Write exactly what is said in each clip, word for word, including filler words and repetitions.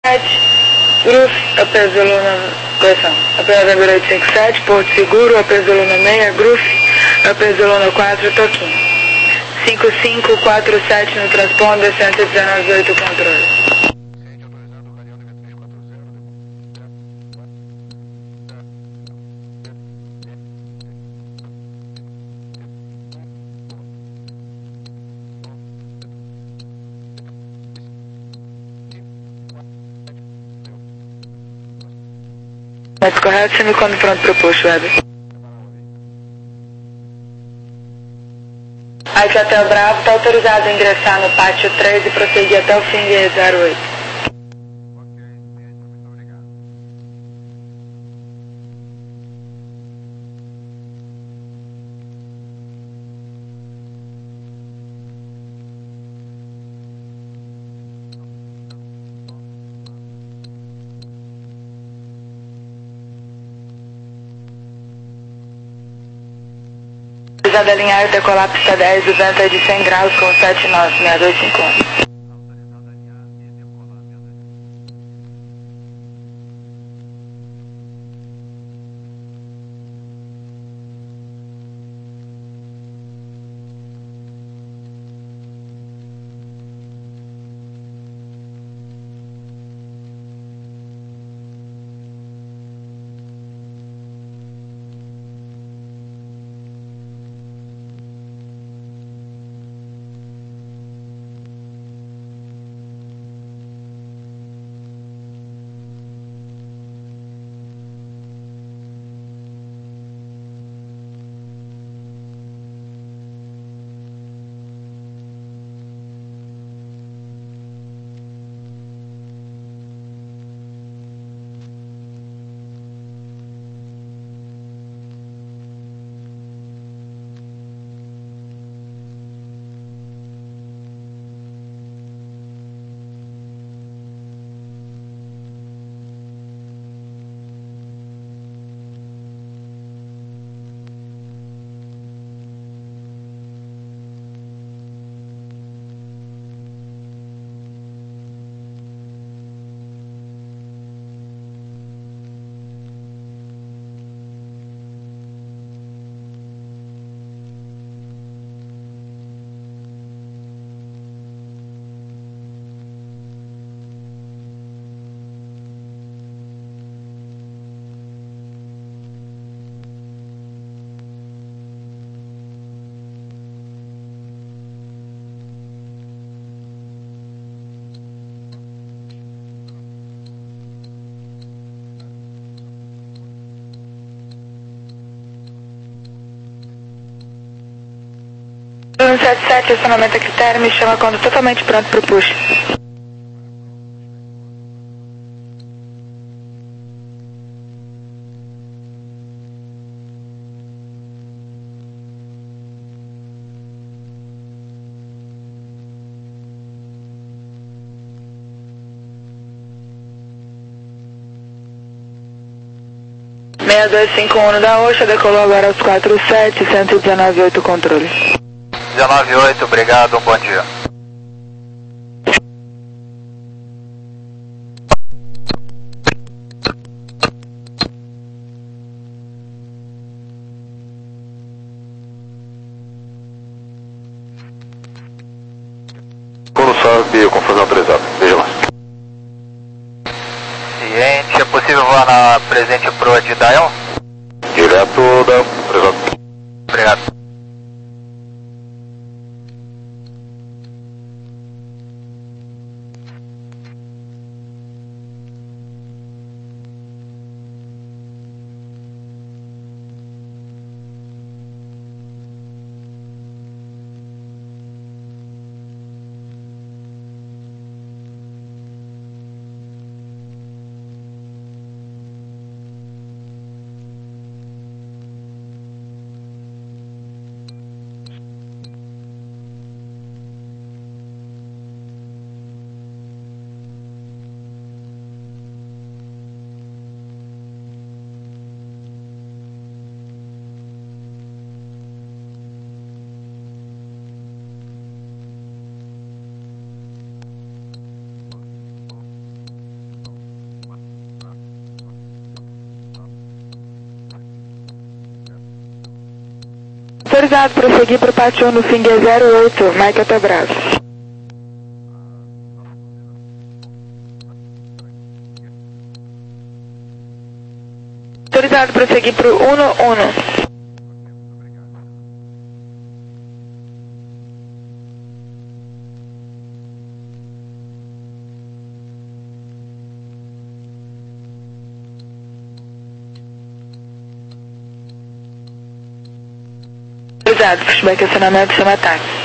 Gruf, A P Zelona, correção, A P November oito cinco sete, Porto Seguro, A P Zelona seis, Gruf, A P Zelona quatro, Toquinho. cinco cinco quatro sete no transponder, cento e dezenove oito controle. Mas correto, semicondutor pronto para o push, Web. Aqui Hotel Bravo, está autorizado a ingressar no pátio três e prosseguir até o fim de zero oito. Da linha alta, decolar pista dez, o vento é de cem graus com sete nove, seis dois cinco um. um sete sete, acionamento a critério, me chama quando totalmente pronto para o push. seis dois cinco um da Oxa, decolou agora aos quatro sete, cento e dezenove oito controle. dezenove oito, obrigado, um bom dia. Quando sobe, confusão autorizada. Veja lá. Ciente, é possível voar na presente proa de Dial? Direto da autorizada. Obrigado. Autorizado, prosseguir para o pátio no Finger zero oito, Mike Autobraço. Autorizado, prosseguir para o Uno Uno. Autorizado, pushback acionamento, chama ataque.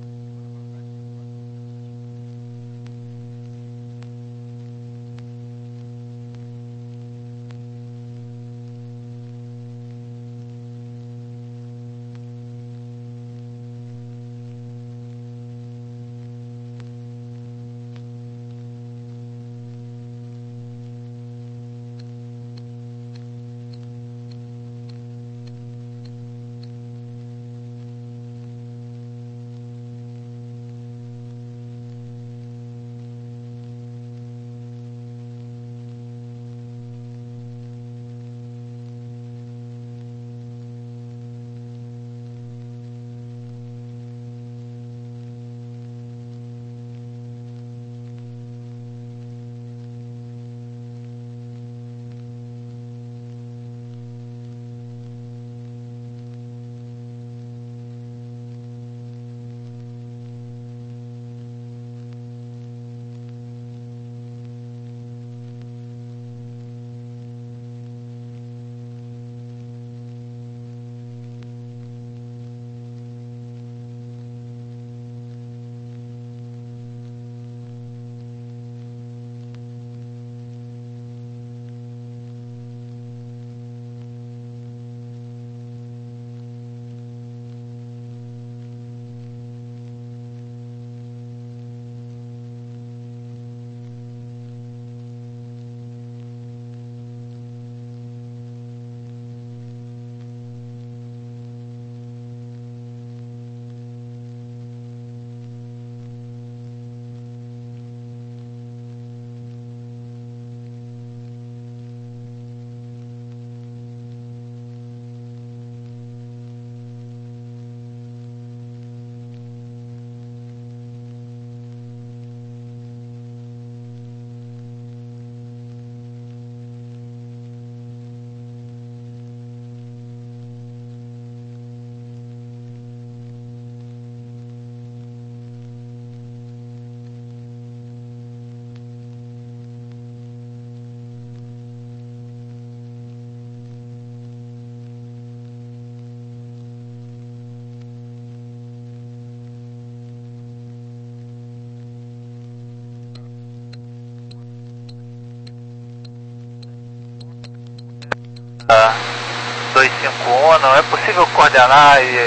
dois cinco um, não é possível coordenar e...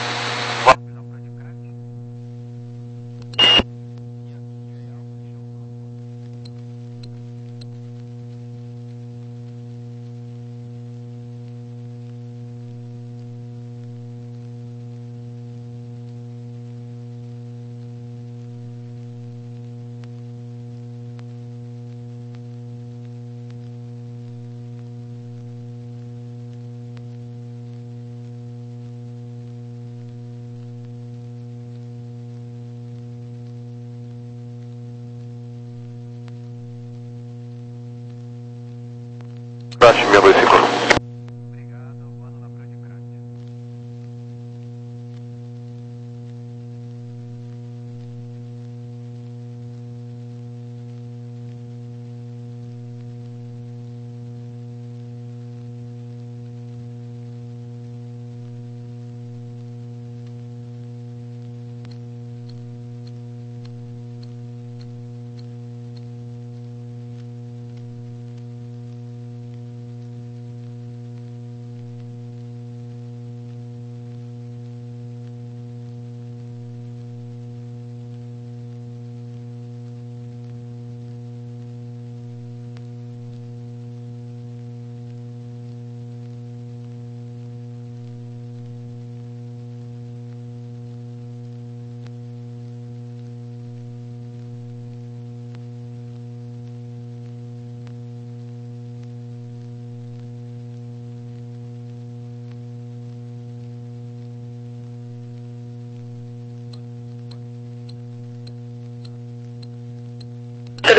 Crash seis dois cinco.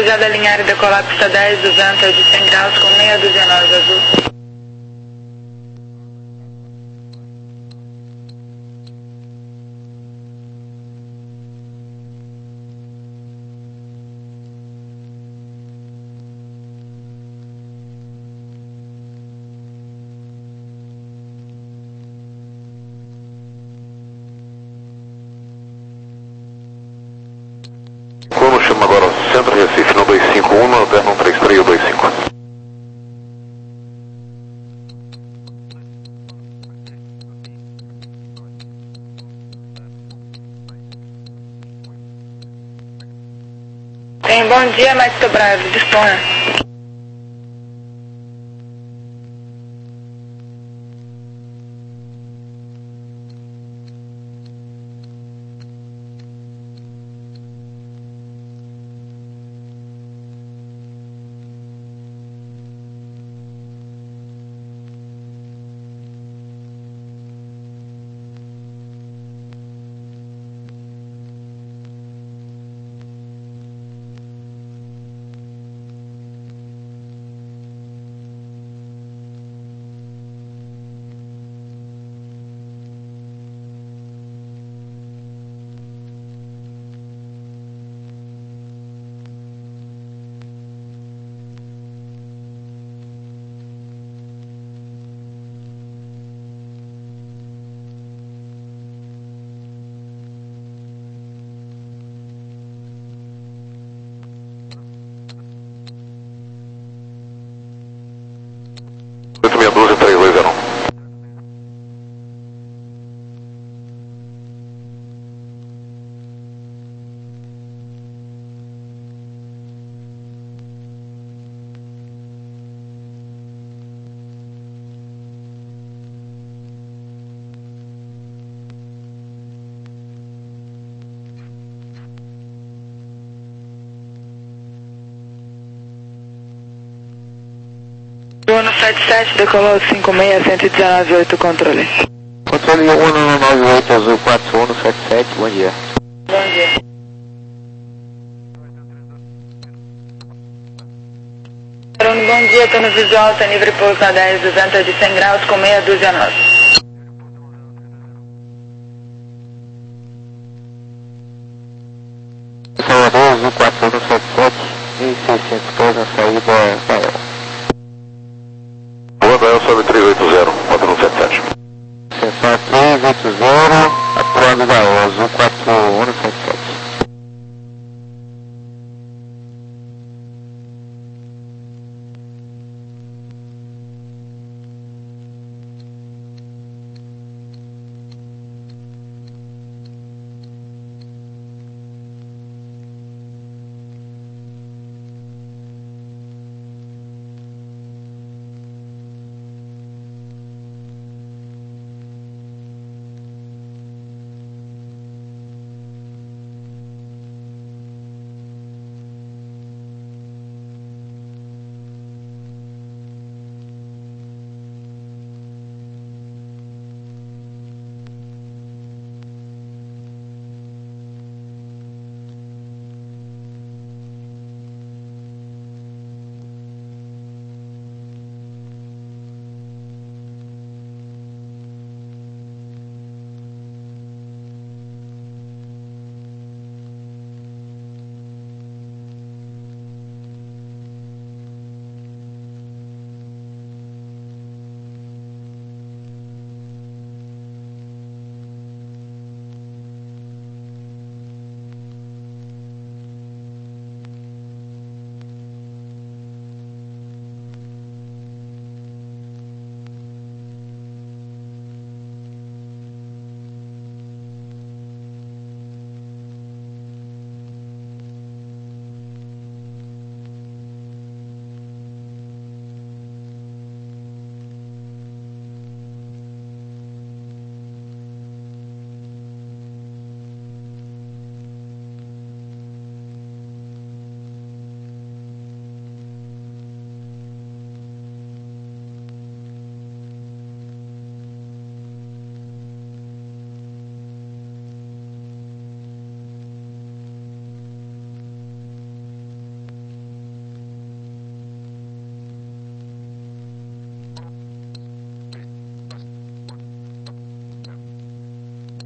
acusado alinhar e decolar pista dez do vento de cem graus com meia dúzia nós azul. Como chama agora Centro Recife no dois cinco um, no alterno três três ou dois cinco. Tem bom dia, Mestre Bravo, disponha. oito seis um, três dois zero um. Uno sete sete, decolou cinco seis, cento e dezenove, oito, controle. Controle um nove nove oito, azul quatro um sete sete, bom dia. Bom dia. Bruno, bom dia, tô no visual, tá livre pouso na dez do vento de cem graus com meia dúzia nós. Salvador, azul quatro um sete sete, mil e seiscentos pés na saída da El. Rua da El sobe três oito zero, quatro um sete sete. Sensor três oito zero, atuando da El, azul quatro um sete sete.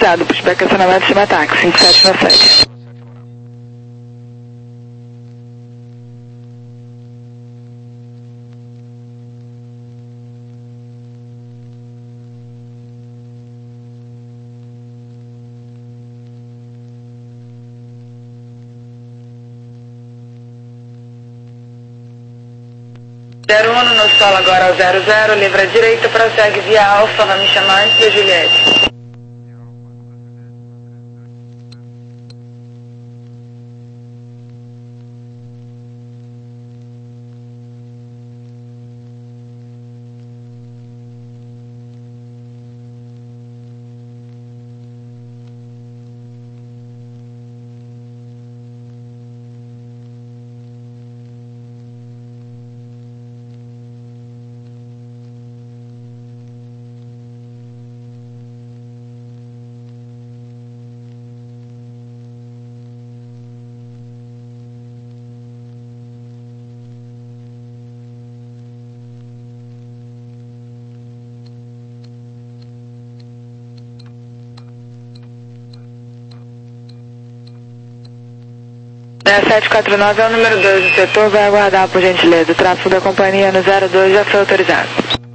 autorizado. Pushback acionamento chama táxi, cinco sete nove sete. zero um no solo agora ao zero zero, livre à direita, prossegue via Alfa, vai me chamar antes da Juliette. sete quatro nove é o número dois do setor, vai aguardar por gentileza. O tráfego da companhia no zero dois já foi autorizado.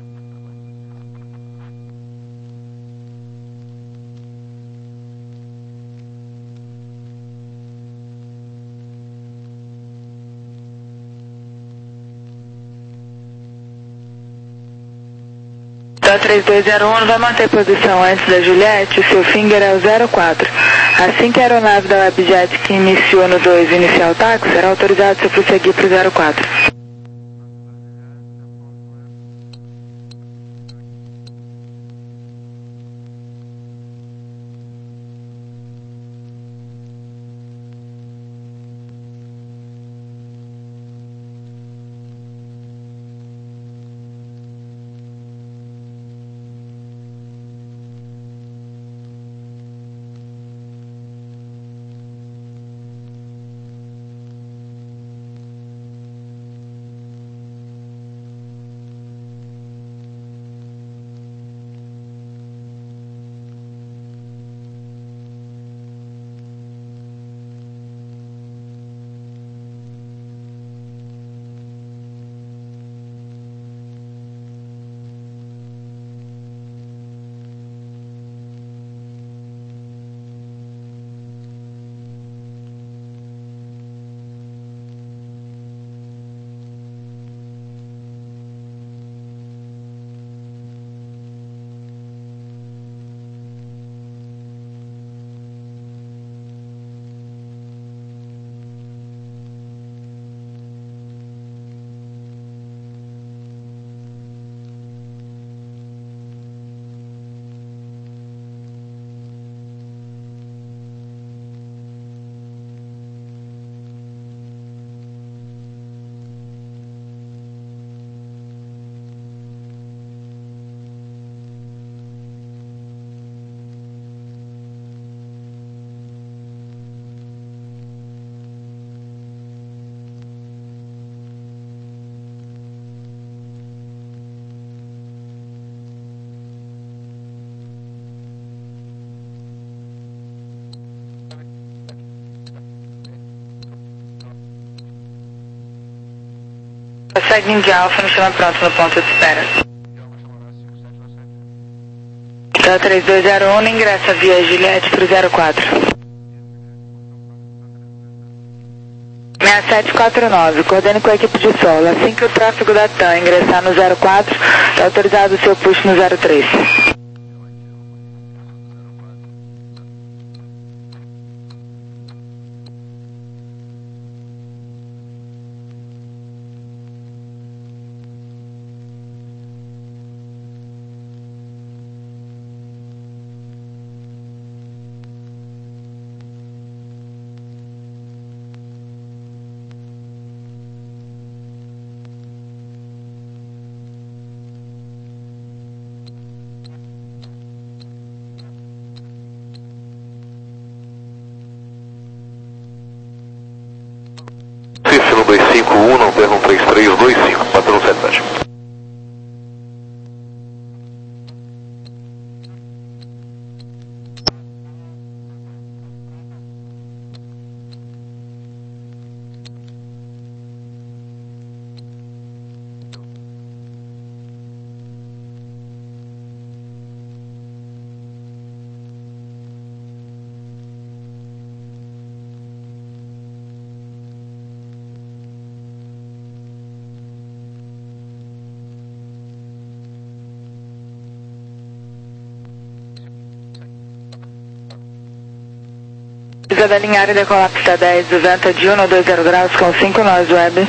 Da três dois zero um vai manter posição antes da Juliette, o seu finger é o zero quatro. Assim que a aeronave da Webjet que iniciou no dois iniciar o táxi, será autorizado a prosseguir para o zero quatro. Segue de Alfa, me chama pronto no ponto de espera. Da três dois zero um, ingressa via Juliette para o zero quatro. seis sete quatro nove, coordene com a equipe de solo. Assim que o tráfego da TAM ingressar no zero quatro, está autorizado o seu push no zero três. dois cinco um, não percam três três dois cinco, patrão sete sete. Estrada linear e decolar pista dez, vento de um a dois zero graus com cinco nós web.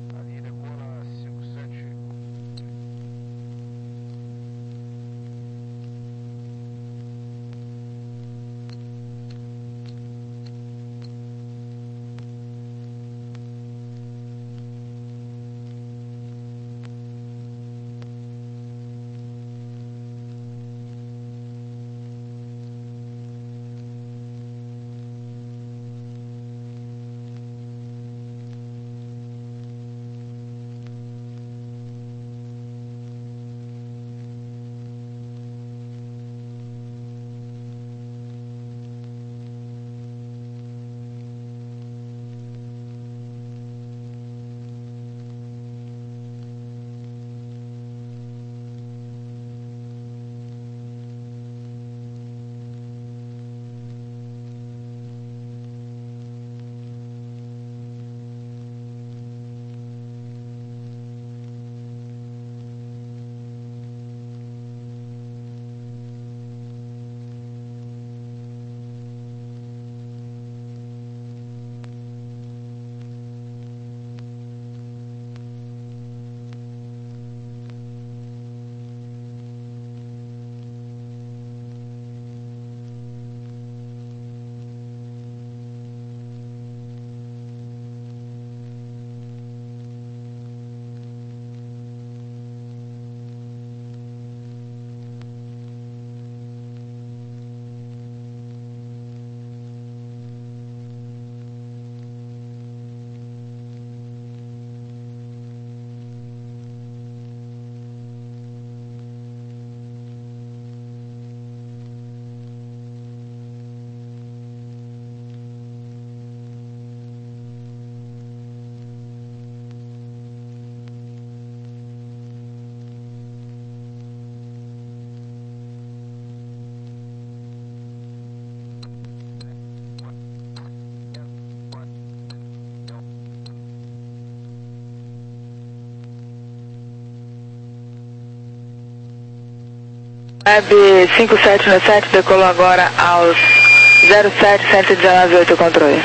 Web cinco sete nove sete decolou agora aos zero sete cento e dezenove oito controle.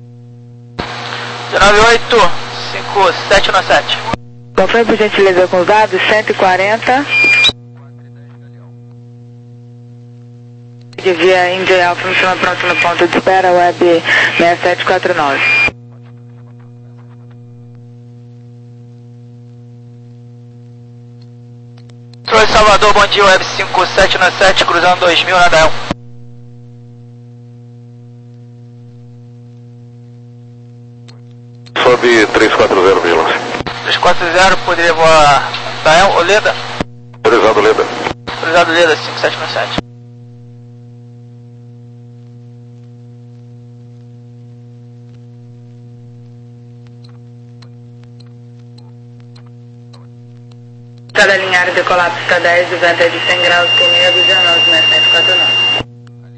dezenove oito, cinco sete nove sete. Confirme por gentileza com os dados, cento e quarenta. De via India Alpha, funciona pronto no ponto de espera, web seis sete quatro nove. Oi, Salvador, bom dia, web cinco sete nove sete, cruzando dois mil na Dael. Sobe três quatro zero, vigilância. três quatro zero, poderia voar Dael, Oleda? Autorizado, Leda. Autorizado, Oleda, cinco sete nove sete. Estrada linear e decolar pista dez, o vento é de cem graus por meia, dezenove, seis sete quatro nove.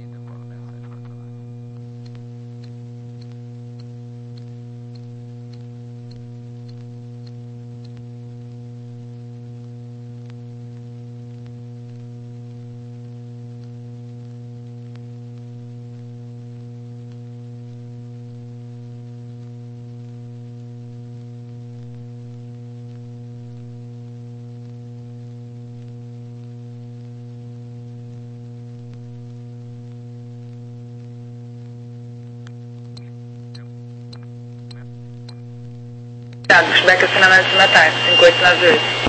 Back assinamento de metais, cinco oito nove oito.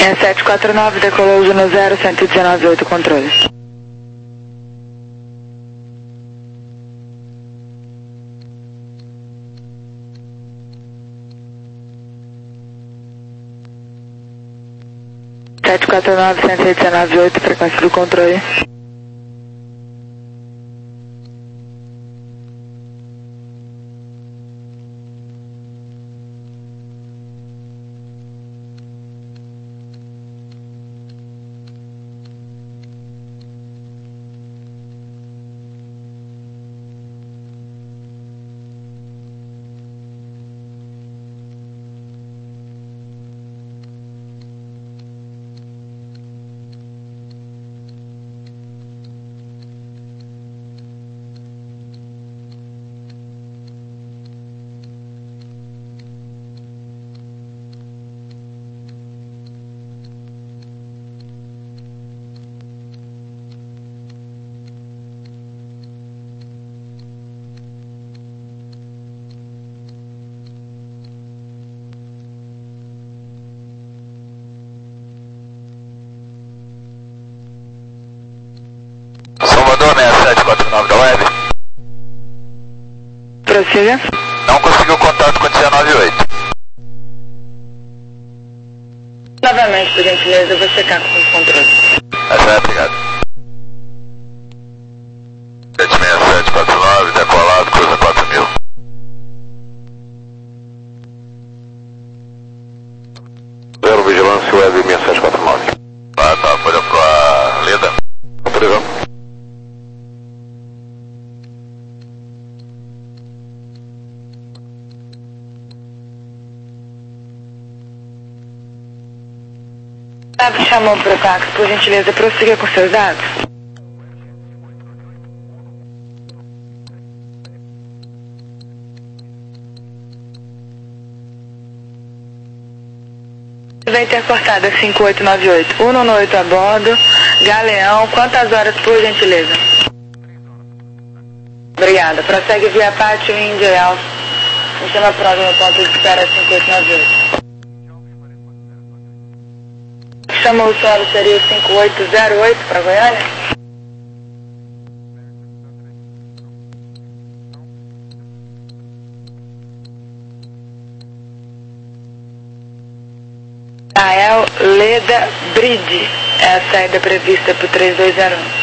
seis sete quatro nove, decolou Juno zero, cento e dezenove ponto oito, controle. sete quatro nove, cento e dezenove ponto oito, frequência do controle. Salvador seis sete quatro nove da web. Prossiga. Não conseguiu contato com dezenove oito. Novamente, por gentileza, eu vou checar com os controles. Essa é, obrigado. sete seis sete quatro nove, decolado, cruza quatro mil. Zero vigilância web seis sete quatro nove. Ah, tá, foi pra Leda. Autorizando. Sabe, chamou para o táxi, por gentileza, prossiga com seus dados. Vai ter cortada cinco oito nove oito, cento e noventa e oito a bordo, Galeão, quantas horas, por gentileza? Obrigada. Prossegue via Pátio Índia Alfa. Me chama pronto no ponto de espera cinco oito nove oito. Chamou o solo, seria o cinco oito zero oito para Goiânia? Rael Leda Bride é a saída prevista para o três dois zero um.